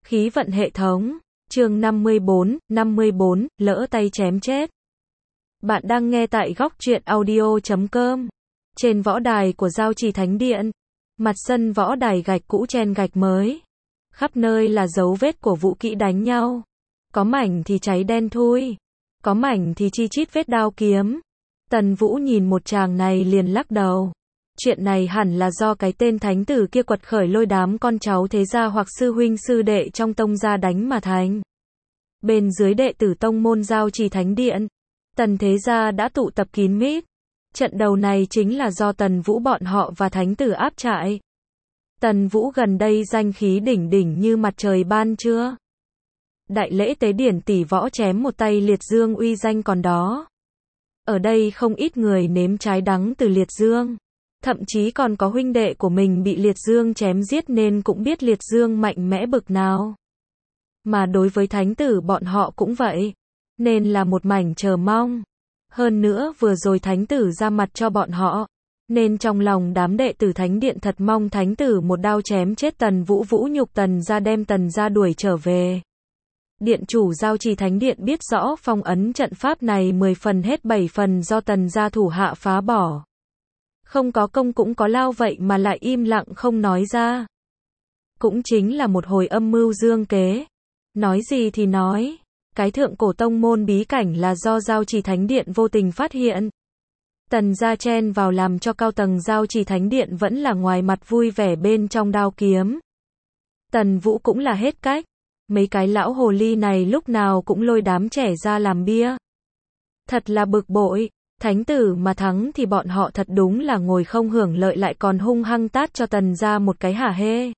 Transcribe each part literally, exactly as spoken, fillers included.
Khí vận hệ thống, chương năm mươi bốn, năm mươi bốn, lỡ tay chém chết. Bạn đang nghe tại góc truyện audio chấm com. Trên võ đài của Giao Trì Thánh Điện, mặt sân võ đài gạch cũ chen gạch mới. Khắp nơi là dấu vết của vũ kỹ đánh nhau. Có mảnh thì cháy đen thui, có mảnh thì chi chít vết đao kiếm. Tần Vũ nhìn một chàng này liền lắc đầu. Chuyện này hẳn là do cái tên thánh tử kia quật khởi lôi đám con cháu thế gia hoặc sư huynh sư đệ trong tông gia đánh mà thành. Bên dưới đệ tử tông môn Giao Trì Thánh Điện, Tần thế gia đã tụ tập kín mít. Trận đầu này chính là do Tần Vũ bọn họ và thánh tử áp trại. Tần Vũ gần đây danh khí đỉnh đỉnh như mặt trời ban trưa. Đại lễ tế điển tỷ võ chém một tay liệt dương uy danh còn đó. Ở đây không ít người nếm trái đắng từ liệt dương. Thậm chí còn có huynh đệ của mình bị liệt dương chém giết nên cũng biết liệt dương mạnh mẽ bực nào. Mà đối với thánh tử bọn họ cũng vậy. Nên là một mảnh chờ mong. Hơn nữa vừa rồi thánh tử ra mặt cho bọn họ. Nên trong lòng đám đệ tử thánh điện thật mong thánh tử một đao chém chết Tần Vũ vũ nhục Tần gia đem Tần gia đuổi trở về. Điện chủ Giao Trì Thánh Điện biết rõ phong ấn trận pháp này mười phần hết bảy phần do Tần gia thủ hạ phá bỏ. Không có công cũng có lao vậy mà lại im lặng không nói ra. Cũng chính là một hồi âm mưu dương kế. Nói gì thì nói, cái thượng cổ tông môn bí cảnh là do Giao Trì Thánh Điện vô tình phát hiện. Tần gia chen vào làm cho cao tầng Giao Trì Thánh Điện vẫn là ngoài mặt vui vẻ bên trong đao kiếm. Tần Vũ cũng là hết cách. Mấy cái lão hồ ly này lúc nào cũng lôi đám trẻ ra làm bia. Thật là bực bội. Thánh tử mà thắng thì bọn họ thật đúng là ngồi không hưởng lợi lại còn hung hăng tát cho Tần gia một cái hả hê.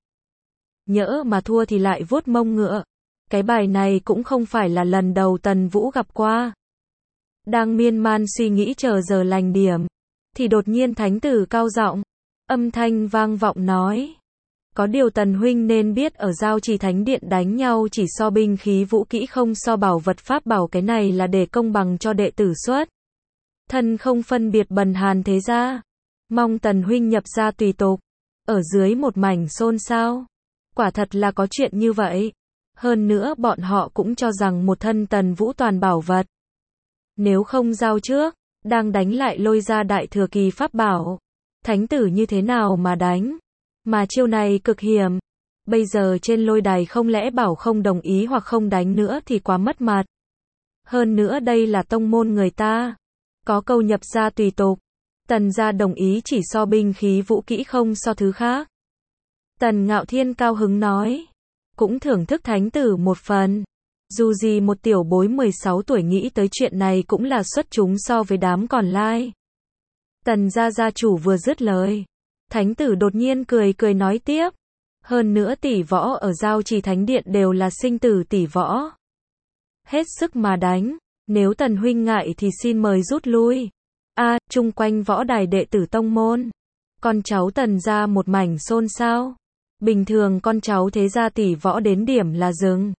Nhỡ mà thua thì lại vuốt mông ngựa. Cái bài này cũng không phải là lần đầu Tần Vũ gặp qua. Đang miên man suy nghĩ chờ giờ lành điểm. Thì đột nhiên thánh tử cao giọng. Âm thanh vang vọng nói. Có điều Tần huynh nên biết ở Giao Trì Thánh Điện đánh nhau chỉ so binh khí vũ kỹ không so bảo vật pháp bảo, cái này là để công bằng cho đệ tử xuất thân không phân biệt bần hàn thế gia. Mong Tần huynh nhập gia tùy tục. Ở dưới một mảnh xôn xao. Quả thật là có chuyện như vậy. Hơn nữa bọn họ cũng cho rằng một thân Tần Vũ toàn bảo vật. Nếu không giao trước, đang đánh lại lôi ra đại thừa kỳ pháp bảo. Thánh tử như thế nào mà đánh? Mà chiêu này cực hiểm. Bây giờ trên lôi đài không lẽ bảo không đồng ý hoặc không đánh nữa thì quá mất mặt. Hơn nữa đây là tông môn người ta. Có câu nhập gia tùy tục. Tần gia đồng ý chỉ so binh khí vũ kỹ không so thứ khác. Tần Ngạo Thiên cao hứng nói. Cũng thưởng thức thánh tử một phần. Dù gì một tiểu bối mười sáu tuổi nghĩ tới chuyện này cũng là xuất chúng so với đám còn lại. Tần gia gia chủ vừa dứt lời. Thánh tử đột nhiên cười cười nói tiếp. Hơn nữa tỷ võ ở Giao Trì Thánh Điện đều là sinh tử tỷ võ. Hết sức mà đánh. Nếu Tần huynh ngại thì xin mời rút lui. A, à, chung quanh võ đài đệ tử tông môn. Con cháu Tần gia một mảnh xôn xao. Bình thường con cháu thế gia tỷ võ đến điểm là dừng.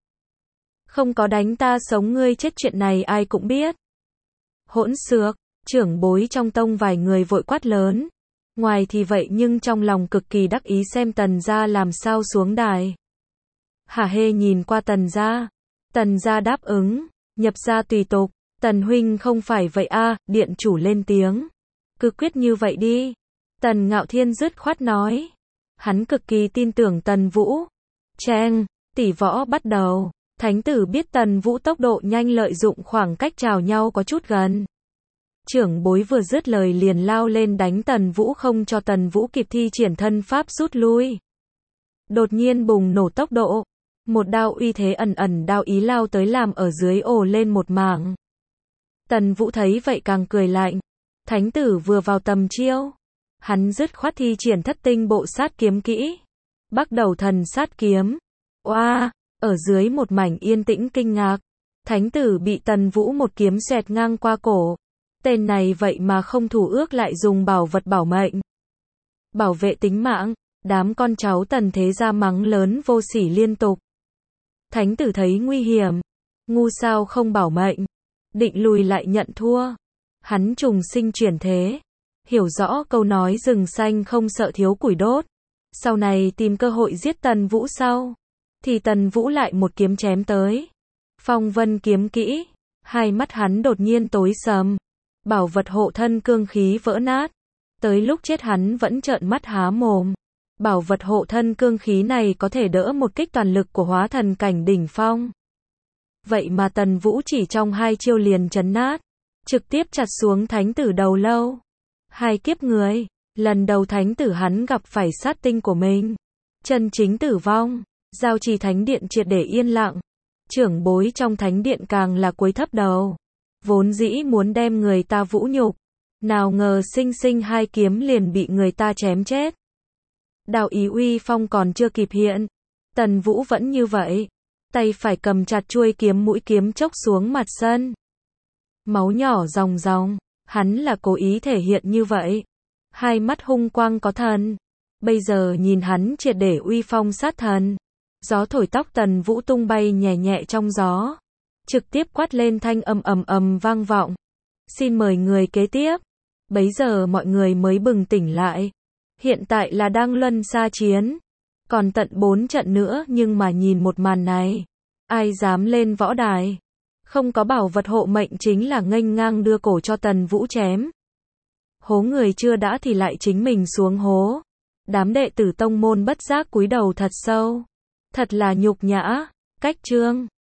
Không có đánh ta sống ngươi chết chuyện này ai cũng biết. Hỗn xược, trưởng bối trong tông vài người vội quát lớn. Ngoài thì vậy nhưng trong lòng cực kỳ đắc ý xem Tần gia làm sao xuống đài. Hả hê nhìn qua Tần gia. Tần gia đáp ứng. Nhập gia tùy tục. Tần huynh không phải vậy a, à, điện chủ lên tiếng. Cứ quyết như vậy đi. Tần Ngạo Thiên dứt khoát nói. Hắn cực kỳ tin tưởng Tần Vũ. Cheng, tỷ võ bắt đầu. Thánh tử biết Tần Vũ tốc độ nhanh lợi dụng khoảng cách chào nhau có chút gần. Trưởng bối vừa dứt lời liền lao lên đánh Tần Vũ không cho Tần Vũ kịp thi triển thân pháp rút lui. Đột nhiên bùng nổ tốc độ. Một đao uy thế ẩn ẩn đao ý lao tới làm ở dưới ồ lên một mảng. Tần Vũ thấy vậy càng cười lạnh. Thánh tử vừa vào tầm chiêu. Hắn dứt khoát thi triển thất tinh bộ sát kiếm kỹ. Bắt đầu thần sát kiếm. Oa, wow, ở dưới một mảnh yên tĩnh kinh ngạc. Thánh tử bị Tần Vũ một kiếm xẹt ngang qua cổ. Tên này vậy mà không thủ ước lại dùng bảo vật bảo mệnh. Bảo vệ tính mạng. Đám con cháu Tần thế gia mắng lớn vô sỉ liên tục. Thánh tử thấy nguy hiểm. Ngu sao không bảo mệnh. Định lùi lại nhận thua. Hắn trùng sinh chuyển thế. Hiểu rõ câu nói rừng xanh không sợ thiếu củi đốt. Sau này tìm cơ hội giết Tần Vũ sau. thì Tần Vũ lại một kiếm chém tới. Phong vân kiếm kỹ, hai mắt hắn đột nhiên tối sầm. Bảo vật hộ thân cương khí vỡ nát. Tới lúc chết hắn vẫn trợn mắt há mồm. Bảo vật hộ thân cương khí này có thể đỡ một kích toàn lực của hóa thần cảnh đỉnh phong. Vậy mà Tần Vũ chỉ trong hai chiêu liền chấn nát. Trực tiếp chặt xuống thánh tử đầu lâu. Hai kiếp người, lần đầu thánh tử hắn gặp phải sát tinh của mình. Chân chính tử vong, giao trì thánh điện triệt để yên lặng. Trưởng bối trong thánh điện càng là cúi thấp đầu. Vốn dĩ muốn đem người ta vũ nhục. Nào ngờ sinh sinh hai kiếm liền bị người ta chém chết. Đạo ý uy phong còn chưa kịp hiện. Tần Vũ vẫn như vậy. Tay phải cầm chặt chuôi kiếm, mũi kiếm chốc xuống mặt sân. Máu nhỏ ròng ròng. Hắn là cố ý thể hiện như vậy. Hai mắt hung quang có thần. Bây giờ nhìn hắn triệt để uy phong sát thần. Gió thổi tóc Tần Vũ tung bay nhẹ nhẹ trong gió. Trực tiếp quát lên thanh âm ầm ầm vang vọng. Xin mời người kế tiếp. Bấy giờ mọi người mới bừng tỉnh lại. Hiện tại là đang luân xa chiến. Còn tận bốn trận nữa nhưng mà nhìn một màn này. Ai dám lên võ đài. Không có bảo vật hộ mệnh chính là nghênh ngang đưa cổ cho Tần Vũ chém. Hố người chưa đã thì lại chính mình xuống hố. Đám đệ tử tông môn bất giác cúi đầu thật sâu. Thật là nhục nhã. Cách chương